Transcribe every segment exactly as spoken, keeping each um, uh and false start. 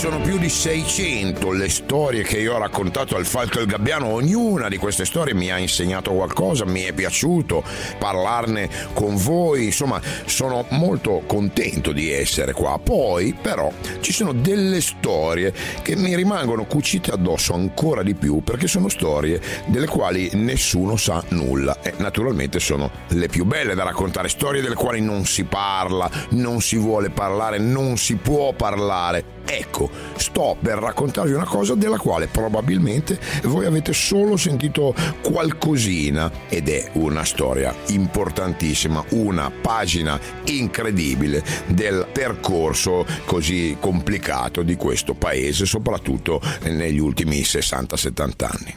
sono più di seicento le storie che io ho raccontato al Falco e al Gabbiano. Ognuna di queste storie mi ha insegnato qualcosa, mi è piaciuto parlarne con voi, insomma sono molto contento di essere qua. Poi però ci sono delle storie che mi rimangono cucite addosso ancora di più, perché sono storie delle quali nessuno sa nulla e naturalmente sono le più belle da raccontare, storie delle quali non si parla, non si vuole parlare, non si può parlare. Ecco, sto per raccontarvi una cosa della quale probabilmente voi avete solo sentito qualcosina, ed è una storia importantissima, una pagina incredibile del percorso così complicato di questo paese, soprattutto negli ultimi sessanta settanta anni.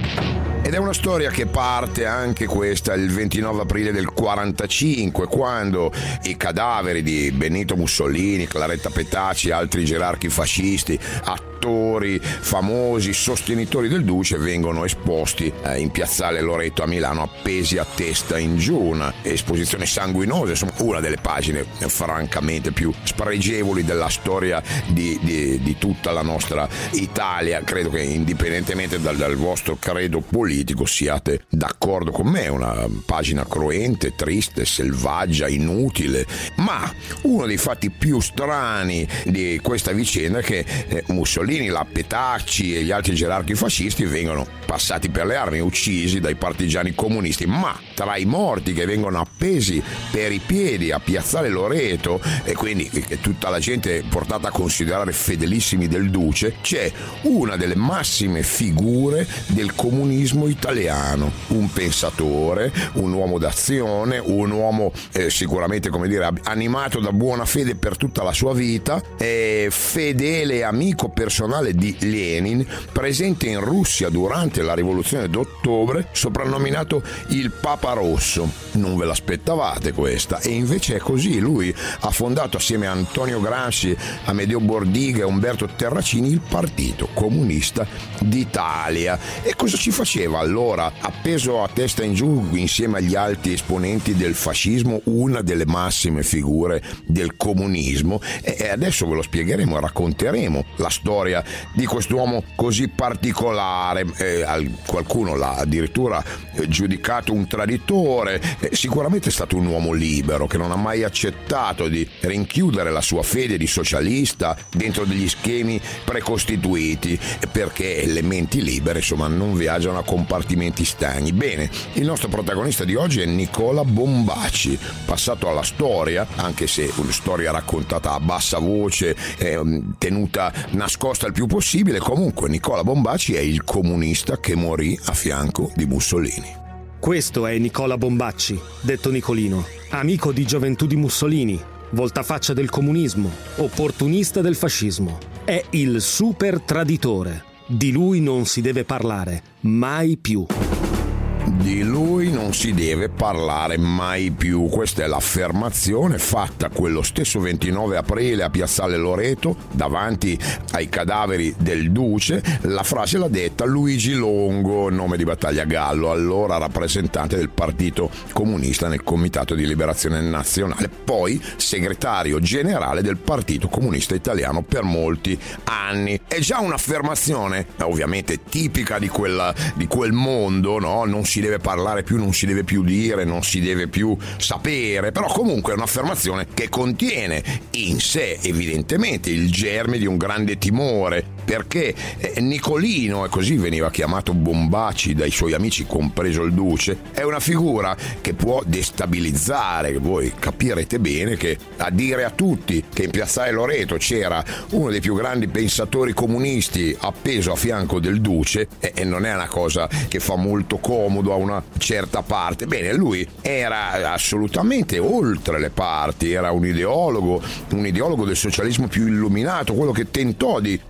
Ed è una storia che parte anche questa il ventinove aprile del quarantacinque, quando i cadaveri di Benito Mussolini, Claretta Petacci e altri gerarchi fascisti, attori famosi, sostenitori del Duce, vengono esposti in piazzale Loreto a Milano, appesi a testa in giù. Una esposizione sanguinosa, insomma una delle pagine francamente più spregevoli della storia di, di, di tutta la nostra Italia. Credo che indipendentemente dal, dal vostro credo politico siate d'accordo con me, una pagina cruente, triste, selvaggia, inutile. Ma uno dei fatti più strani di questa vicenda è che eh, Mussolini, la Petacci e gli altri gerarchi fascisti vengono passati per le armi, uccisi dai partigiani comunisti, ma tra i morti che vengono appesi per i piedi a piazzale Loreto, e quindi che tutta la gente è portata a considerare fedelissimi del Duce, c'è una delle massime figure del comunismo italiano, un pensatore, un uomo d'azione, un uomo eh, sicuramente, come dire, animato da buona fede per tutta la sua vita, eh, fedele amico personale di Lenin, presente in Russia durante la rivoluzione d'ottobre, soprannominato il Papa Rosso. Non ve l'aspettavate questa, e invece è così. Lui ha fondato assieme a Antonio Gramsci, Amedeo Bordiga e Umberto Terracini il Partito Comunista d'Italia. E cosa ci faceva allora, appeso a testa in giù insieme agli alti esponenti del fascismo, una delle massime figure del comunismo? E adesso ve lo spiegheremo e racconteremo la storia di quest'uomo così particolare. Eh, qualcuno l'ha addirittura giudicato un traditore. Eh, sicuramente è stato un uomo libero che non ha mai accettato di rinchiudere la sua fede di socialista dentro degli schemi precostituiti, perché le menti libere insomma non viaggiano a compartimenti stagni. Bene, il nostro protagonista di oggi è Nicola Bombaci, passato alla storia, anche se una storia raccontata a bassa voce, eh, tenuta nascosta il più possibile. Comunque Nicola Bombaci è il comunista che morì a fianco di Mussolini. Questo è Nicola Bombacci, detto Nicolino, amico di gioventù di Mussolini, voltafaccia del comunismo, opportunista del fascismo. È il super traditore. Di lui non si deve parlare, mai più. Di lui non si deve parlare mai più. Questa è l'affermazione fatta quello stesso ventinove aprile a piazzale Loreto davanti ai cadaveri del Duce. La frase l'ha detta Luigi Longo, nome di battaglia Gallo, allora rappresentante del Partito Comunista nel Comitato di Liberazione Nazionale, poi segretario generale del Partito Comunista Italiano per molti anni. È già un'affermazione ovviamente tipica di quel, di quel mondo, no? Non si deve parlare più, non si deve più dire, non si deve più sapere, però comunque è un'affermazione che contiene in sé evidentemente il germe di un grande timore, perché eh, Nicolino, e così veniva chiamato Bombaci dai suoi amici compreso il Duce, è una figura che può destabilizzare. Voi capirete bene che a dire a tutti che in piazzale Loreto c'era uno dei più grandi pensatori comunisti appeso a fianco del Duce, e eh, non è una cosa che fa molto comodo a una certa parte. Bene, lui era assolutamente oltre le parti, era un ideologo, un ideologo del socialismo più illuminato, quello che tentò di unificare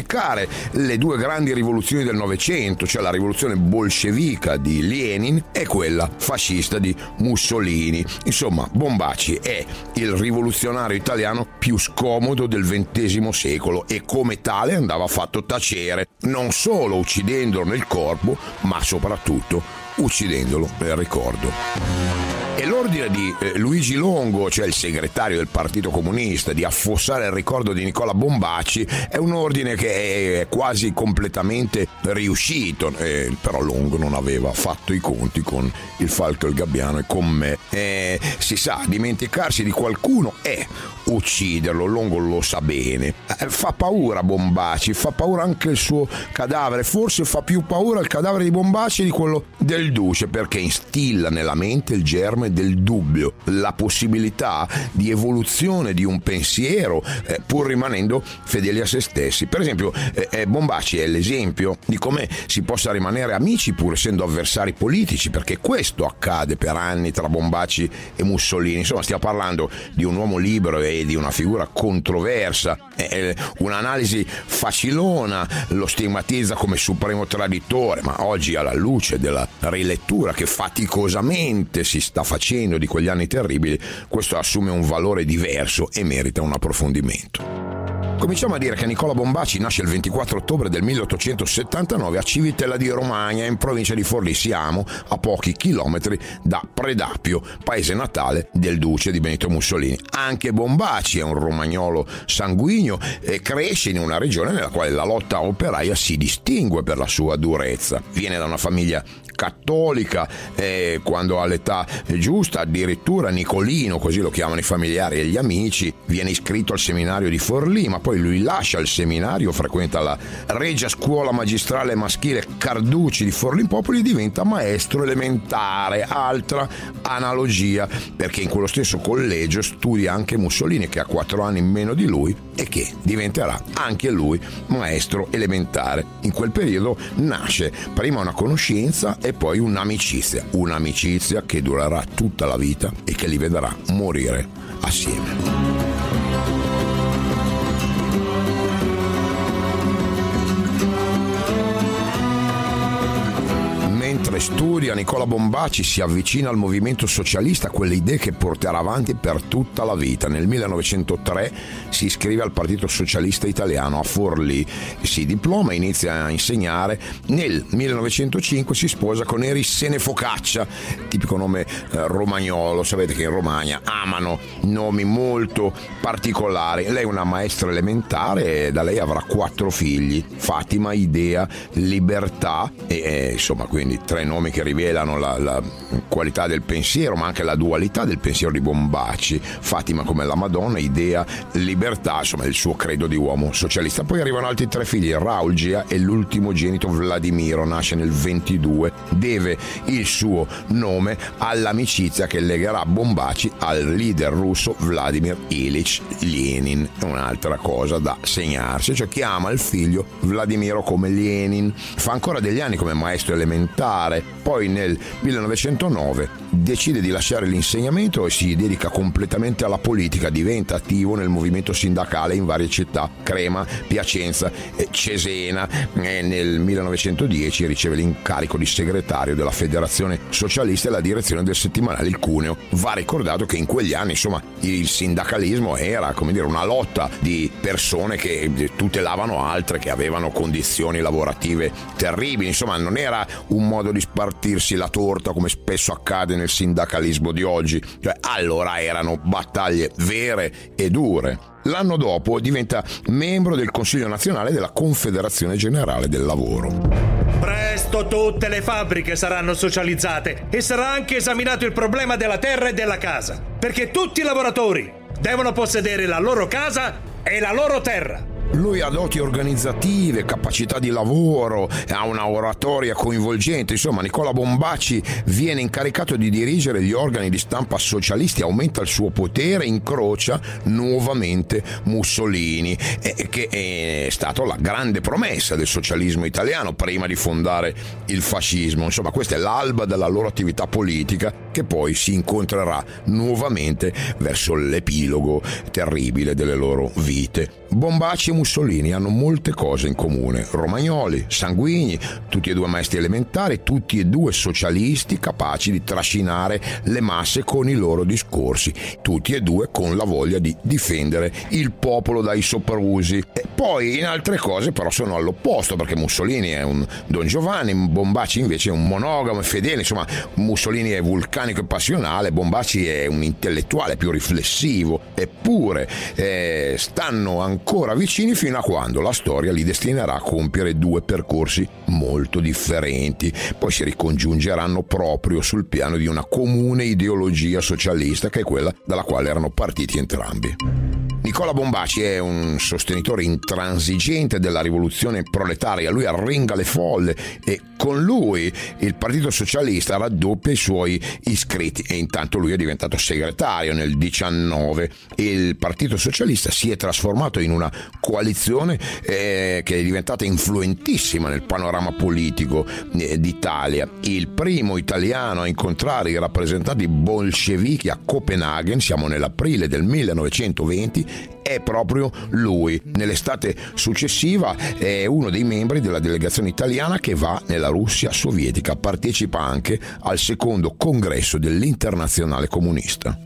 dimenticare le due grandi rivoluzioni del Novecento, cioè la rivoluzione bolscevica di Lenin e quella fascista di Mussolini. Insomma, Bombaci è il rivoluzionario italiano più scomodo del ventesimo secolo e come tale andava fatto tacere, non solo uccidendolo nel corpo, ma soprattutto uccidendolo nel ricordo. E l'ordine di eh, Luigi Longo, cioè il segretario del Partito Comunista, di affossare il ricordo di Nicola Bombaci è un ordine che è quasi completamente riuscito, eh, però Longo non aveva fatto i conti con il Falco e il Gabbiano e con me. Eh, si sa, dimenticarsi di qualcuno è ucciderlo, Longo lo sa bene. Eh, fa paura Bombaci, fa paura anche il suo cadavere, forse fa più paura il cadavere di Bombaci di quello del Duce, perché instilla nella mente il germe del dubbio, la possibilità di evoluzione di un pensiero eh, pur rimanendo fedeli a se stessi. Per esempio eh, eh, Bombaci è l'esempio di come si possa rimanere amici pur essendo avversari politici, perché questo accade per anni tra Bombaci e Mussolini. Insomma, stiamo parlando di un uomo libero e di una figura controversa. Eh, un'analisi facilona lo stigmatizza come supremo traditore, ma oggi, alla luce della rilettura che faticosamente si sta facendo di quegli anni terribili, questo assume un valore diverso e merita un approfondimento. Cominciamo a dire che Nicola Bombaci nasce il ventiquattro ottobre del milleottocentosettantanove a Civitella di Romagna, in provincia di Forlì. Siamo a pochi chilometri da Predapio, paese natale del duce di Benito Mussolini. Anche Bombaci è un romagnolo sanguigno e cresce in una regione nella quale la lotta operaia si distingue per la sua durezza. Viene da una famiglia cattolica e quando all'età giusta, addirittura Nicolino, così lo chiamano i familiari e gli amici, viene iscritto al seminario di Forlì, ma poi lui lascia il seminario, frequenta la Regia Scuola Magistrale Maschile Carducci di Forlì Popoli e diventa maestro elementare. Altra analogia, perché in quello stesso collegio studia anche Mussolini, che ha quattro anni meno di lui e che diventerà anche lui maestro elementare. In quel periodo nasce prima una conoscenza e poi un'amicizia, un'amicizia che durerà tutta la vita e che li vedrà morire assieme. Mentre studia, Nicola Bombaci si avvicina al movimento socialista, quelle idee che porterà avanti per tutta la vita. Nel millenovecentotre si iscrive al Partito Socialista Italiano a Forlì, si diploma e inizia a insegnare. Nel millenovecentocinque si sposa con Erissene Focaccia, tipico nome eh, romagnolo. Sapete che in Romagna amano nomi molto particolari. Lei è una maestra elementare e da lei avrà quattro figli: Fatima, Idea, Libertà e eh, insomma, quindi tre nomi che rivelano la, la qualità del pensiero, ma anche la dualità del pensiero di Bombaci. Fatima come la Madonna, Idea, Libertà, insomma il suo credo di uomo socialista. Poi arrivano altri tre figli: Raul, Gia e l'ultimogenito Vladimiro, nasce nel ventidue, deve il suo nome all'amicizia che legherà Bombaci al leader russo Vladimir Ilich Lenin. Un'altra cosa da segnarsi, cioè chiama il figlio Vladimiro come Lenin. Fa ancora degli anni come maestro elementare, poi nel millenovecentonove decide di lasciare l'insegnamento e si dedica completamente alla politica, diventa attivo nel movimento sindacale in varie città: Crema, Piacenza e Cesena. E nel millenovecentodieci riceve l'incarico di segretario della Federazione Socialista e la direzione del settimanale Il Cuneo. Va ricordato che in quegli anni, insomma, il sindacalismo era, come dire, una lotta di persone che tutelavano altre che avevano condizioni lavorative terribili. Insomma, non era un modo di spartirsi la torta come spesso accade nel sindacalismo di oggi, cioè allora erano battaglie vere e dure. L'anno dopo diventa membro del Consiglio nazionale della Confederazione Generale del Lavoro. Presto tutte le fabbriche saranno socializzate e sarà anche esaminato il problema della terra e della casa, perché tutti i lavoratori devono possedere la loro casa e la loro terra. Lui ha doti organizzative, capacità di lavoro, ha una oratoria coinvolgente. Insomma, Nicola Bombaci viene incaricato di dirigere gli organi di stampa socialisti, aumenta il suo potere, incrocia nuovamente Mussolini, eh, che è stato la grande promessa del socialismo italiano prima di fondare il fascismo. Insomma, questa è l'alba della loro attività politica, che poi si incontrerà nuovamente verso l'epilogo terribile delle loro vite. Bombacci e Mussolini hanno molte cose in comune: romagnoli, sanguigni, tutti e due maestri elementari, tutti e due socialisti capaci di trascinare le masse con i loro discorsi, tutti e due con la voglia di difendere il popolo dai soprusi. E poi in altre cose però sono all'opposto, perché Mussolini è un Don Giovanni, Bombacci invece è un monogamo e fedele. Insomma, Mussolini è vulcanico e passionale, Bombacci è un intellettuale più riflessivo. Eppure eh, stanno ancora vicini fino a quando la storia li destinerà a compiere due percorsi molto differenti. Poi si ricongiungeranno proprio sul piano di una comune ideologia socialista, che è quella dalla quale erano partiti entrambi. Nicola Bombacci è un sostenitore intransigente della rivoluzione proletaria, lui arringa le folle e con lui il Partito Socialista raddoppia i suoi iscritti, e intanto lui è diventato segretario nel diciannove. Il Partito Socialista si è trasformato in una coalizione eh, che è diventata influentissima nel panorama politico eh, d'Italia. Il primo italiano a incontrare i rappresentanti bolscevichi a Copenaghen, siamo nell'aprile del millenovecentoventi, è proprio lui. Nell'estate successiva è uno dei membri della delegazione italiana che va nella Russia sovietica, partecipa anche al secondo congresso dell'Internazionale Comunista.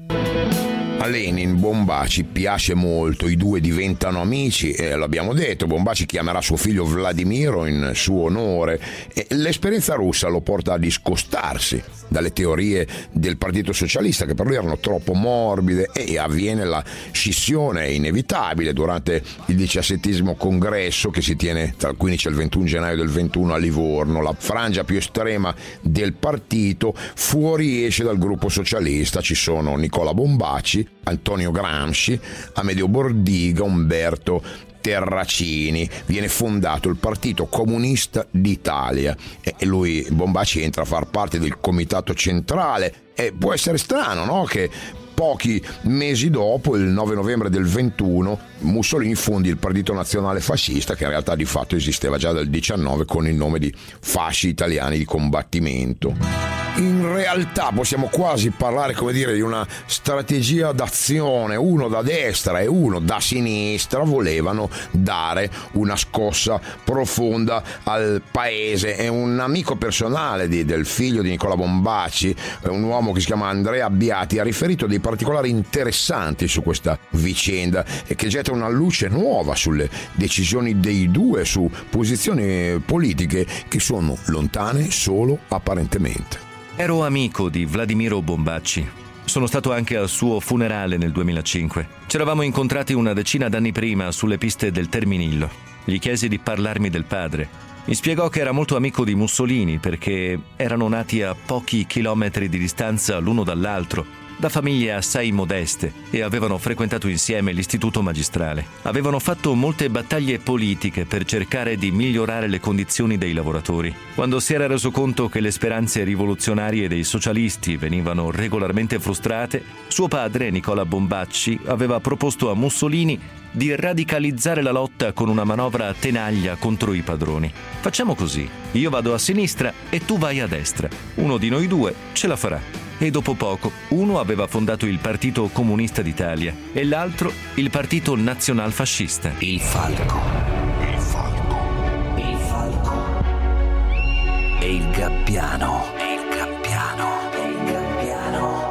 A Lenin Bombacci piace molto, i due diventano amici, eh, l'abbiamo detto, Bombacci chiamerà suo figlio Vladimiro in suo onore, e l'esperienza russa lo porta a discostarsi dalle teorie del Partito Socialista, che per lui erano troppo morbide, e avviene la scissione inevitabile durante il diciassettesimo congresso che si tiene tra il quindici e il ventuno gennaio del ventuno a Livorno. La frangia più estrema del partito fuoriesce dal gruppo socialista, ci sono Nicola Bombacci, Antonio Gramsci, Amedeo Bordiga, Umberto Terracini. Viene fondato il Partito Comunista d'Italia e lui, Bombacci, entra a far parte del comitato centrale. E può essere strano, no? Che pochi mesi dopo, il nove novembre del ventuno, Mussolini fondi il Partito Nazionale Fascista, che in realtà di fatto esisteva già dal diciannove con il nome di Fasci Italiani di Combattimento. In realtà possiamo quasi parlare, come dire, di una strategia d'azione. Uno da destra e uno da sinistra volevano dare una scossa profonda al paese. È un amico personale di, del figlio di Nicola Bombacci, un uomo che si chiama Andrea Abbiati, ha riferito dei particolari interessanti su questa vicenda e che getta una luce nuova sulle decisioni dei due, su posizioni politiche che sono lontane solo apparentemente. Ero amico di Vladimiro Bombacci. Sono stato anche al suo funerale nel duemilacinque. Ci eravamo incontrati una decina d'anni prima sulle piste del Terminillo. Gli chiesi di parlarmi del padre. Mi spiegò che era molto amico di Mussolini perché erano nati a pochi chilometri di distanza l'uno dall'altro, da famiglie assai modeste, e avevano frequentato insieme l'istituto magistrale. Avevano fatto molte battaglie politiche per cercare di migliorare le condizioni dei lavoratori. Quando si era reso conto che le speranze rivoluzionarie dei socialisti venivano regolarmente frustrate, suo padre, Nicola Bombacci, aveva proposto a Mussolini di radicalizzare la lotta con una manovra a tenaglia contro i padroni. Facciamo così: io vado a sinistra e tu vai a destra. Uno di noi due ce la farà. E dopo poco uno aveva fondato il Partito Comunista d'Italia e l'altro il Partito Nazionalfascista. Il Falco. Il Falco. Il Falco. E il Gabbiano. E il Gabbiano. E il Gabbiano.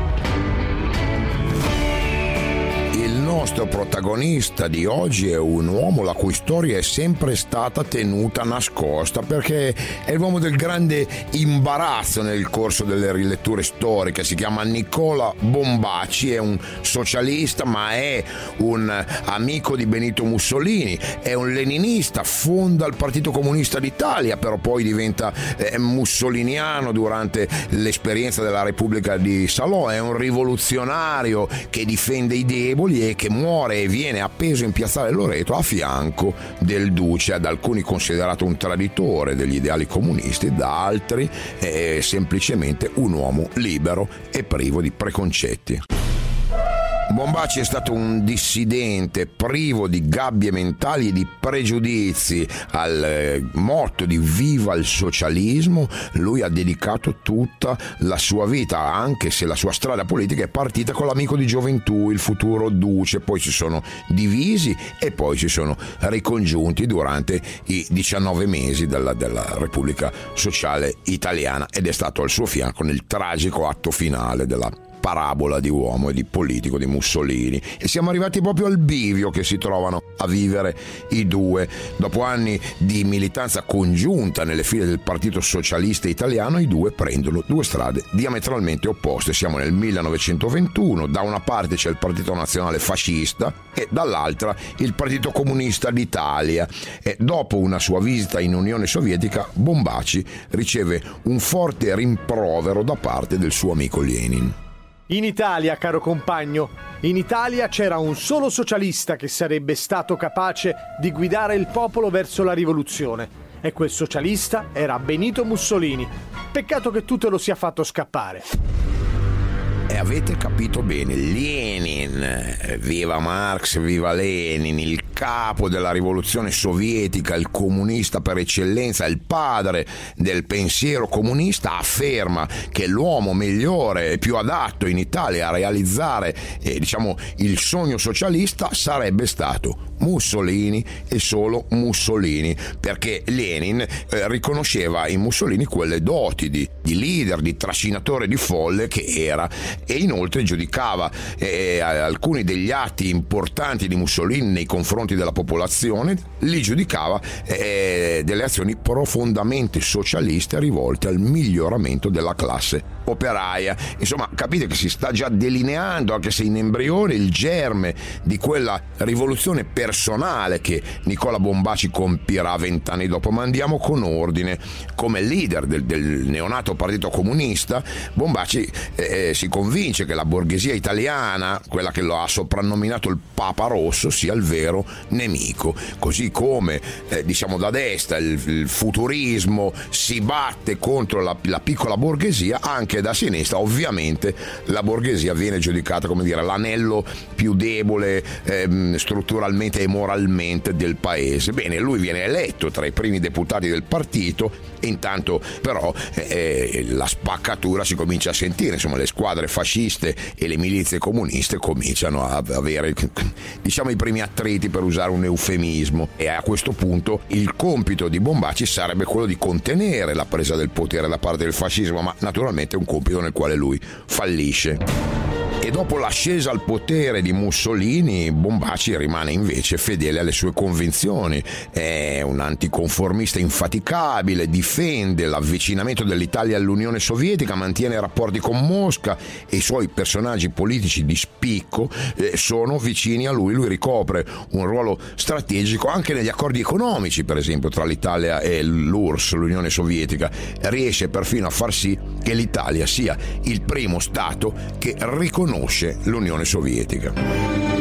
Il nostro protagonista di oggi è un uomo la cui storia è sempre stata tenuta nascosta, perché è l'uomo del grande imbarazzo nel corso delle riletture storiche. Si chiama Nicola Bombacci, è un socialista ma è un amico di Benito Mussolini, è un leninista, fonda il Partito Comunista d'Italia, però poi diventa eh, mussoliniano durante l'esperienza della Repubblica di Salò, è un rivoluzionario che difende i deboli e che muore e viene appeso in piazzale Loreto a fianco del duce, da alcuni considerato un traditore degli ideali comunisti, da altri è semplicemente un uomo libero e privo di preconcetti. Bombacci è stato un dissidente privo di gabbie mentali e di pregiudizi. Al eh, motto di viva il socialismo lui ha dedicato tutta la sua vita, anche se la sua strada politica è partita con l'amico di gioventù, il futuro duce. Poi si sono divisi e poi si sono ricongiunti durante i diciannove mesi della, della Repubblica Sociale Italiana, ed è stato al suo fianco nel tragico atto finale della parabola di uomo e di politico di Mussolini. E siamo arrivati proprio al bivio che si trovano a vivere i due. Dopo anni di militanza congiunta nelle file del Partito Socialista Italiano, i due prendono due strade diametralmente opposte. Siamo nel millenovecentoventuno, da una parte c'è il Partito Nazionale Fascista e dall'altra il Partito Comunista d'Italia. E dopo una sua visita in Unione Sovietica, Bombacci riceve un forte rimprovero da parte del suo amico Lenin. In Italia, caro compagno, in Italia c'era un solo socialista che sarebbe stato capace di guidare il popolo verso la rivoluzione. E quel socialista era Benito Mussolini. Peccato che tu te lo sia fatto scappare. E avete capito bene, Lenin, viva Marx, viva Lenin, il capo della rivoluzione sovietica, il comunista per eccellenza, il padre del pensiero comunista, afferma che l'uomo migliore e più adatto in Italia a realizzare eh, diciamo il sogno socialista sarebbe stato Mussolini e solo Mussolini, perché Lenin eh, riconosceva in Mussolini quelle doti di, di leader, di trascinatore di folle che era, e inoltre giudicava eh, alcuni degli atti importanti di Mussolini nei confronti della popolazione, li giudicava eh, delle azioni profondamente socialiste rivolte al miglioramento della classe operaia. Insomma, capite che si sta già delineando, anche se in embrione, il germe di quella rivoluzione personale che Nicola Bombacci compirà vent'anni dopo. Ma andiamo con ordine. Come leader del, del neonato Partito Comunista, Bombacci eh, si convince che la borghesia italiana, quella che lo ha soprannominato il Papa Rosso, sia il vero nemico. Così come eh, diciamo da destra il, il futurismo si batte contro la, la piccola borghesia, anche da sinistra ovviamente la borghesia viene giudicata, come dire, l'anello più debole ehm, strutturalmente e moralmente del paese. Bene, lui viene eletto tra i primi deputati del partito, e intanto però eh, la spaccatura si comincia a sentire. Insomma, le squadre fasciste e le milizie comuniste cominciano a avere, diciamo, i primi attriti, per usare un eufemismo, e a questo punto il compito di Bombacci sarebbe quello di contenere la presa del potere da parte del fascismo, ma naturalmente è un compito nel quale lui fallisce. E dopo l'ascesa al potere di Mussolini, Bombacci rimane invece fedele alle sue convinzioni. È un anticonformista infaticabile, difende l'avvicinamento dell'Italia all'Unione Sovietica, mantiene rapporti con Mosca, e i suoi personaggi politici di spicco eh, sono vicini a lui. Lui ricopre un ruolo strategico anche negli accordi economici, per esempio, tra l'Italia e l'U R S S, l'Unione Sovietica. Riesce perfino a far sì che l'Italia sia il primo Stato che riconosce l'Unione Sovietica.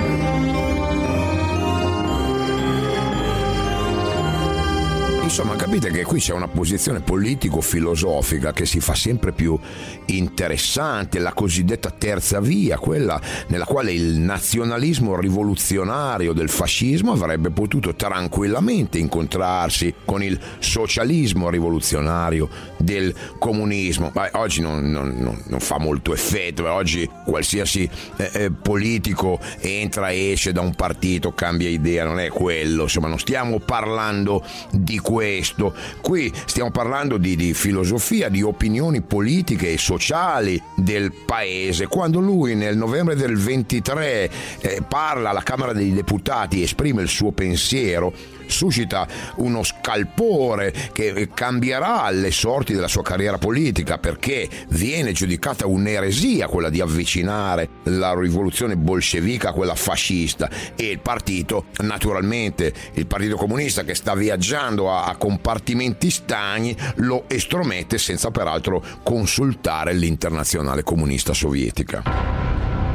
Insomma, capite che qui c'è una posizione politico-filosofica che si fa sempre più interessante, la cosiddetta terza via, quella nella quale il nazionalismo rivoluzionario del fascismo avrebbe potuto tranquillamente incontrarsi con il socialismo rivoluzionario del comunismo. Ma oggi non, non, non fa molto effetto. Oggi qualsiasi eh, eh, politico entra e esce da un partito, cambia idea, non è quello. Insomma, non stiamo parlando di questo. Questo. Qui stiamo parlando di, di filosofia, di opinioni politiche e sociali del paese. Quando lui nel novembre del ventitré eh, parla alla Camera dei Deputati, esprime il suo pensiero, suscita uno scalpore che cambierà le sorti della sua carriera politica, perché viene giudicata un'eresia quella di avvicinare la rivoluzione bolscevica a quella fascista, e il partito, naturalmente il Partito Comunista, che sta viaggiando a, a compartimenti stagni, lo estromette senza peraltro consultare l'Internazionale Comunista Sovietica.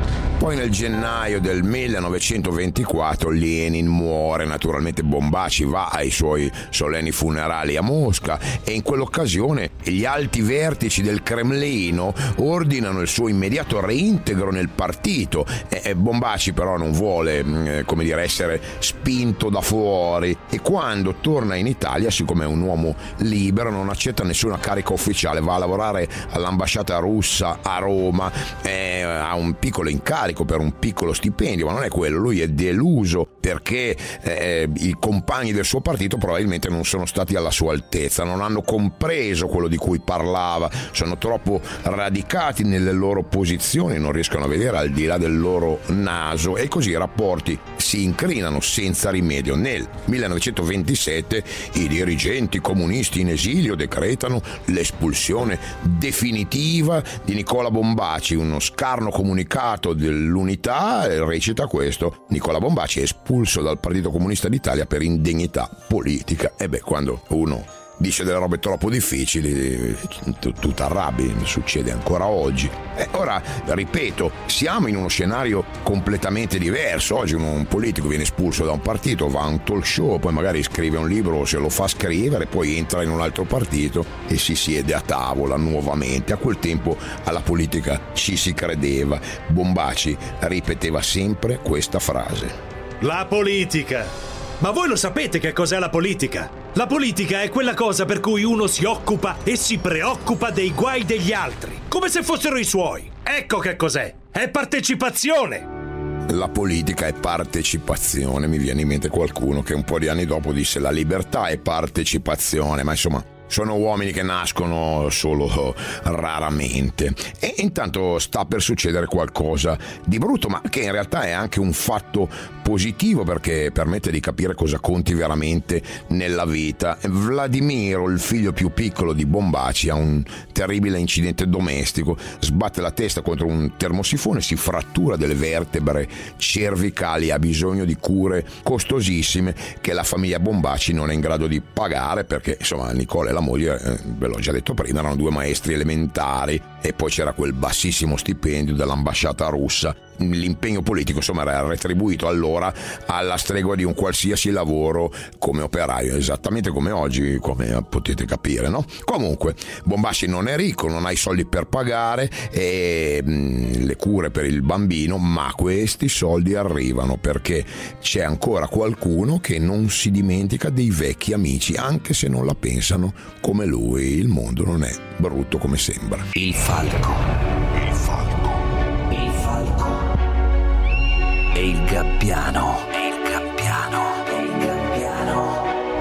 Poi nel gennaio del millenovecentoventiquattro Lenin muore, naturalmente Bombaci va ai suoi solenni funerali a Mosca e in quell'occasione gli alti vertici del Cremlino ordinano il suo immediato reintegro nel partito. E Bombaci però non vuole, come dire, essere spinto da fuori e quando torna in Italia, siccome è un uomo libero, non accetta nessuna carica ufficiale, va a lavorare all'ambasciata russa a Roma, eh, ha un piccolo incarico per un piccolo stipendio, ma non è quello, lui è deluso perché eh, i compagni del suo partito probabilmente non sono stati alla sua altezza, non hanno compreso quello di cui parlava, sono troppo radicati nelle loro posizioni, non riescono a vedere al di là del loro naso e così i rapporti si incrinano senza rimedio. Nel millenovecentoventisette i dirigenti comunisti in esilio decretano l'espulsione definitiva di Nicola Bombaci. Uno scarno comunicato dell'Unità recita questo: Nicola Bombaci è espulso dal Partito Comunista d'Italia per indegnità politica. E beh, quando uno dice delle robe troppo difficili tu, tu t'arrabbi, succede ancora oggi. E ora, ripeto, siamo in uno scenario completamente diverso. Oggi un, un politico viene espulso da un partito, va a un talk show, poi magari scrive un libro o se lo fa scrivere, poi entra in un altro partito e si siede a tavola nuovamente. A quel tempo alla politica ci si credeva. Bombaci ripeteva sempre questa frase: la politica. Ma voi lo sapete che cos'è la politica? La politica è quella cosa per cui uno si occupa e si preoccupa dei guai degli altri, come se fossero i suoi. Ecco che cos'è. È partecipazione. La politica è partecipazione. Mi viene in mente qualcuno che un po' di anni dopo disse la libertà è partecipazione, ma insomma sono uomini che nascono solo raramente. E intanto sta per succedere qualcosa di brutto, ma che in realtà è anche un fatto positivo perché permette di capire cosa conti veramente nella vita. Vladimiro, il figlio più piccolo di Bombaci, ha un terribile incidente domestico, sbatte la testa contro un termosifone, si frattura delle vertebre cervicali, ha bisogno di cure costosissime che la famiglia Bombaci non è in grado di pagare perché insomma Nicola e la moglie, eh, ve l'ho già detto prima, erano due maestri elementari e poi c'era quel bassissimo stipendio dell'ambasciata russa. L'impegno politico insomma era retribuito allora alla stregua di un qualsiasi lavoro come operaio, esattamente come oggi, come potete capire, no? Comunque Bombaci non è ricco, non ha i soldi per pagare e, mh, le cure per il bambino, ma questi soldi arrivano perché c'è ancora qualcuno che non si dimentica dei vecchi amici, anche se non la pensano come lui. Il mondo non è brutto come sembra. Il falco. Il falco. Il falco. E il gabbiano. E il gabbiano. E il gabbiano.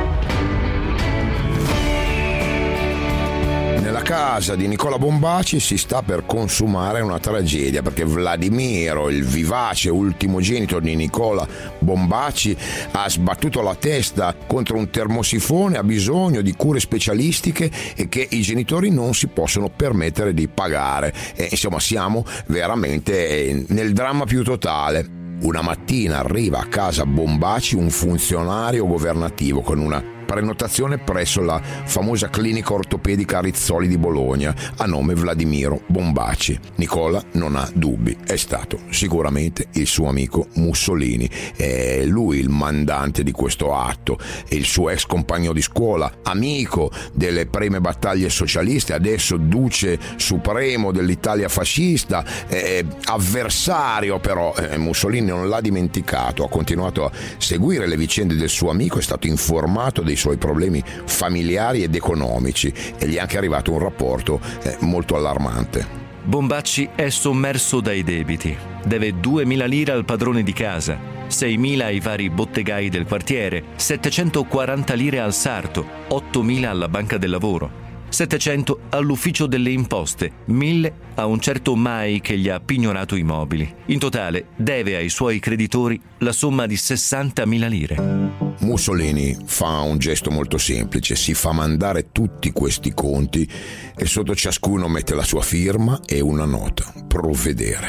Nella casa di Nicola Bombaci si sta per consumare una tragedia perché Vladimiro, il vivace ultimogenito di Nicola Bombaci, ha sbattuto la testa contro un termosifone, ha bisogno di cure specialistiche e che i genitori non si possono permettere di pagare. E, insomma, siamo veramente nel dramma più totale. Una mattina arriva a casa Bombaci un funzionario governativo con una prenotazione presso la famosa clinica ortopedica Rizzoli di Bologna a nome Vladimiro Bombaci. Nicola non ha dubbi, è stato sicuramente il suo amico Mussolini, è lui il mandante di questo atto, e il suo ex compagno di scuola, amico delle prime battaglie socialiste, adesso duce supremo dell'Italia fascista, eh, avversario però, eh, Mussolini non l'ha dimenticato, ha continuato a seguire le vicende del suo amico, è stato informato dei suoi problemi familiari ed economici e gli è anche arrivato un rapporto eh, molto allarmante. Bombaci è sommerso dai debiti. Deve duemila lire al padrone di casa, seimila ai vari bottegai del quartiere, settecentoquaranta lire al sarto, ottomila alla banca del lavoro, settecento all'ufficio delle imposte, mille a un certo Mai che gli ha pignorato i mobili. In totale deve ai suoi creditori la somma di sessantamila lire. Mussolini fa un gesto molto semplice, si fa mandare tutti questi conti e sotto ciascuno mette la sua firma e una nota: provvedere.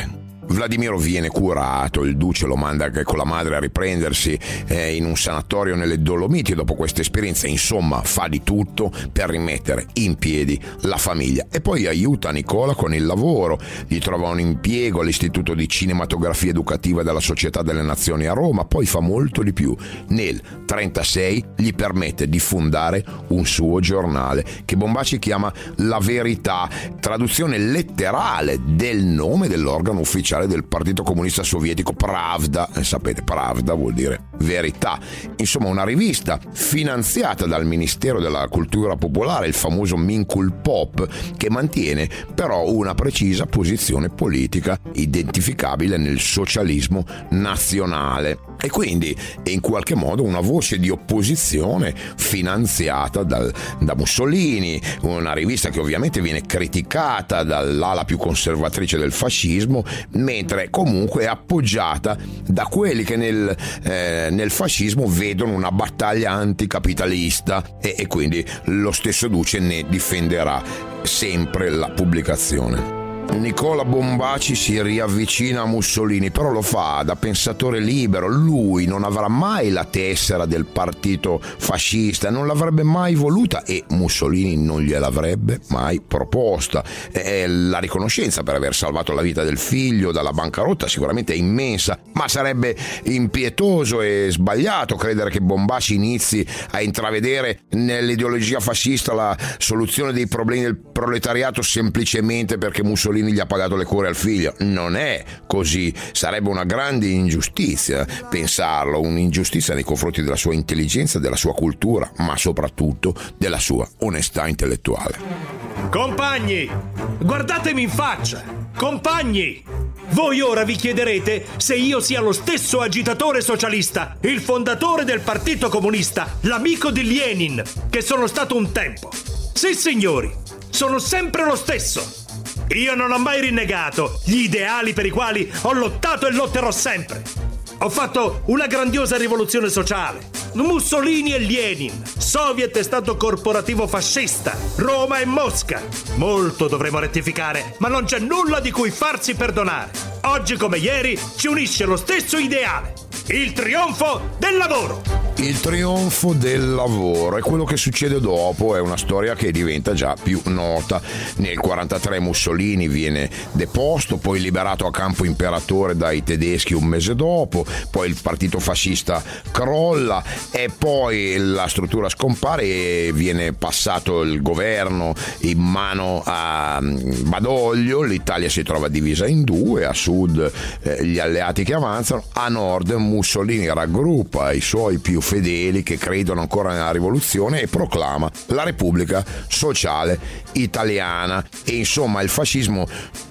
Vladimiro viene curato, il duce lo manda anche con la madre a riprendersi eh, in un sanatorio nelle Dolomiti dopo questa esperienza. Insomma, fa di tutto per rimettere in piedi la famiglia e poi aiuta Nicola con il lavoro, gli trova un impiego all'Istituto di Cinematografia Educativa della Società delle Nazioni a Roma, poi fa molto di più. Nel trentasei gli permette di fondare un suo giornale che Bombacci chiama La Verità, traduzione letterale del nome dell'organo ufficiale del Partito Comunista Sovietico, Pravda, e sapete, Pravda vuol dire verità. Insomma, una rivista finanziata dal Ministero della Cultura Popolare, il famoso Minkul Pop, che mantiene però una precisa posizione politica identificabile nel socialismo nazionale e quindi è in qualche modo una voce di opposizione finanziata dal, da Mussolini, una rivista che ovviamente viene criticata dall'ala più conservatrice del fascismo, mentre comunque è appoggiata da quelli che nel, eh, nel fascismo vedono una battaglia anticapitalista e, e quindi lo stesso Duce ne difenderà sempre la pubblicazione. Nicola Bombacci si riavvicina a Mussolini, però lo fa da pensatore libero. Lui non avrà mai la tessera del partito fascista, non l'avrebbe mai voluta e Mussolini non gliel'avrebbe mai proposta. E la riconoscenza per aver salvato la vita del figlio dalla bancarotta sicuramente è immensa, ma sarebbe impietoso e sbagliato credere che Bombacci inizi a intravedere nell'ideologia fascista la soluzione dei problemi del proletariato semplicemente perché Mussolini gli ha pagato le cure al figlio. Non è così, sarebbe una grande ingiustizia pensarlo, un'ingiustizia nei confronti della sua intelligenza, della sua cultura, ma soprattutto della sua onestà intellettuale. Compagni, guardatemi in faccia! Compagni! Voi ora vi chiederete se io sia lo stesso agitatore socialista, il fondatore del Partito Comunista, l'amico di Lenin, che sono stato un tempo. Sì, signori, sono sempre lo stesso. Io non ho mai rinnegato gli ideali per i quali ho lottato e lotterò sempre. Ho fatto una grandiosa rivoluzione sociale. Mussolini e Lenin. Soviet è stato corporativo fascista. Roma e Mosca. Molto dovremo rettificare, ma non c'è nulla di cui farsi perdonare. Oggi come ieri ci unisce lo stesso ideale. Il trionfo del lavoro. Il trionfo del lavoro, e quello che succede dopo è una storia che diventa già più nota. Nel quarantatré Mussolini viene deposto, poi liberato a campo imperatore dai tedeschi un mese dopo, poi il partito fascista crolla e poi la struttura scompare e viene passato il governo in mano a Badoglio. L'Italia si trova divisa in due, a sud eh, gli alleati che avanzano, a nord Mussolini raggruppa i suoi più fedeli che credono ancora nella rivoluzione e proclama la Repubblica Sociale Italiana. E insomma il fascismo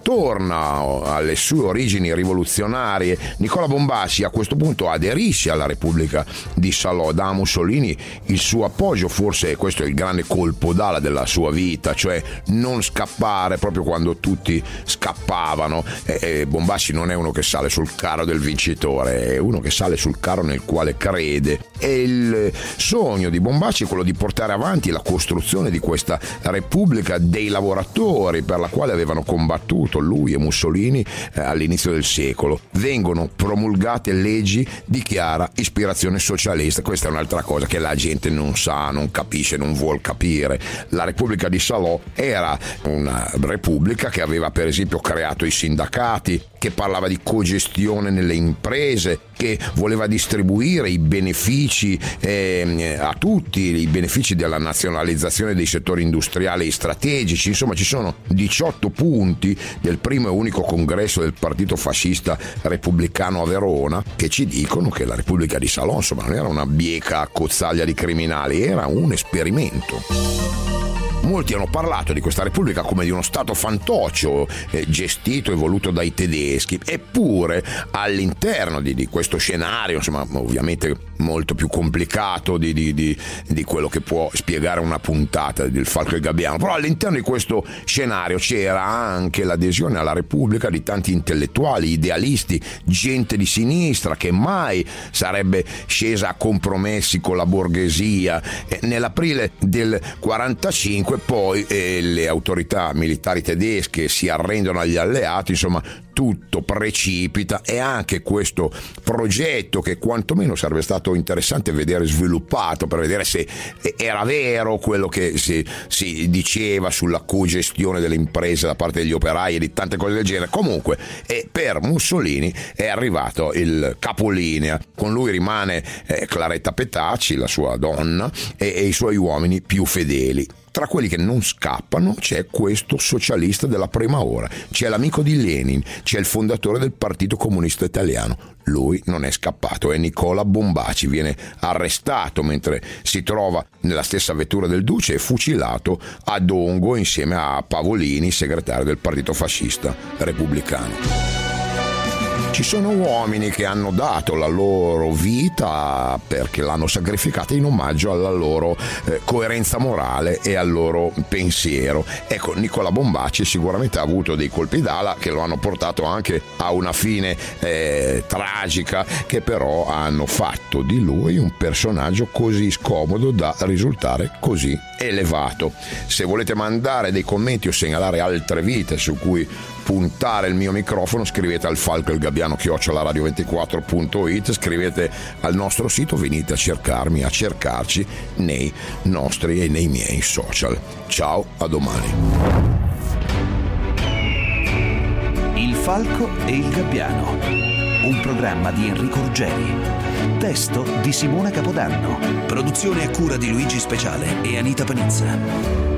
torna alle sue origini rivoluzionarie. Nicola Bombacci a questo punto aderisce alla Repubblica di Salò, dà a Mussolini il suo appoggio, forse questo è il grande colpo d'ala della sua vita, cioè non scappare proprio quando tutti scappavano. E Bombacci non è uno che sale sul carro del vincitore, è uno che sale sul carro nel quale crede. E il sogno di Bombacci è quello di portare avanti la costruzione di questa Repubblica dei lavoratori per la quale avevano combattuto lui e Mussolini eh, all'inizio del secolo. Vengono promulgate leggi di chiara ispirazione socialista. Questa è un'altra cosa che la gente non sa, non capisce, non vuol capire. La Repubblica di Salò era una repubblica che aveva per esempio creato i sindacati, che parlava di cogestione nelle imprese, che voleva distribuire i benefici eh, a tutti, i benefici della nazionalizzazione dei settori industriali strategici. Insomma, ci sono diciotto punti del primo e unico congresso del partito fascista repubblicano a Verona che ci dicono che la Repubblica di Salò, insomma, non era una bieca accozzaglia di criminali, era un esperimento. Molti hanno parlato di questa Repubblica come di uno stato fantoccio eh, gestito e voluto dai tedeschi, eppure all'interno di, di questo scenario, insomma ovviamente molto più complicato di, di, di, di quello che può spiegare una puntata del Falco e il Gabbiano, però all'interno di questo scenario c'era anche l'adesione alla Repubblica di tanti intellettuali, idealisti, gente di sinistra che mai sarebbe scesa a compromessi con la borghesia. Eh, nell'aprile del quarantacinque Comunque poi eh, le autorità militari tedesche si arrendono agli alleati, insomma tutto precipita, e anche questo progetto, che quantomeno sarebbe stato interessante vedere sviluppato per vedere se era vero quello che si, si diceva sulla cogestione delle imprese da parte degli operai e di tante cose del genere. Comunque eh, per Mussolini è arrivato il capolinea, con lui rimane eh, Claretta Petacci, la sua donna, e, e i suoi uomini più fedeli. Tra quelli che non scappano c'è questo socialista della prima ora, c'è l'amico di Lenin, c'è il fondatore del Partito Comunista Italiano. Lui non è scappato, è Nicola Bombaci, viene arrestato mentre si trova nella stessa vettura del duce e fucilato a Dongo insieme a Pavolini, segretario del Partito Fascista Repubblicano. Ci sono uomini che hanno dato la loro vita perché l'hanno sacrificata in omaggio alla loro eh, coerenza morale e al loro pensiero. Ecco, Nicola Bombaci sicuramente ha avuto dei colpi d'ala che lo hanno portato anche a una fine eh, tragica, che però hanno fatto di lui un personaggio così scomodo da risultare così elevato. Se volete mandare dei commenti o segnalare altre vite su cui puntare il mio microfono, scrivete al falco il gabbiano chiocciola radio ventiquattro punto it, scrivete al nostro sito, venite a cercarmi, a cercarci nei nostri e nei miei social. Ciao, a domani. Il falco e il gabbiano, un programma di Enrico Ruggeri, testo di Simona Capodanno, produzione a cura di Luigi Speciale e Anita Panizza.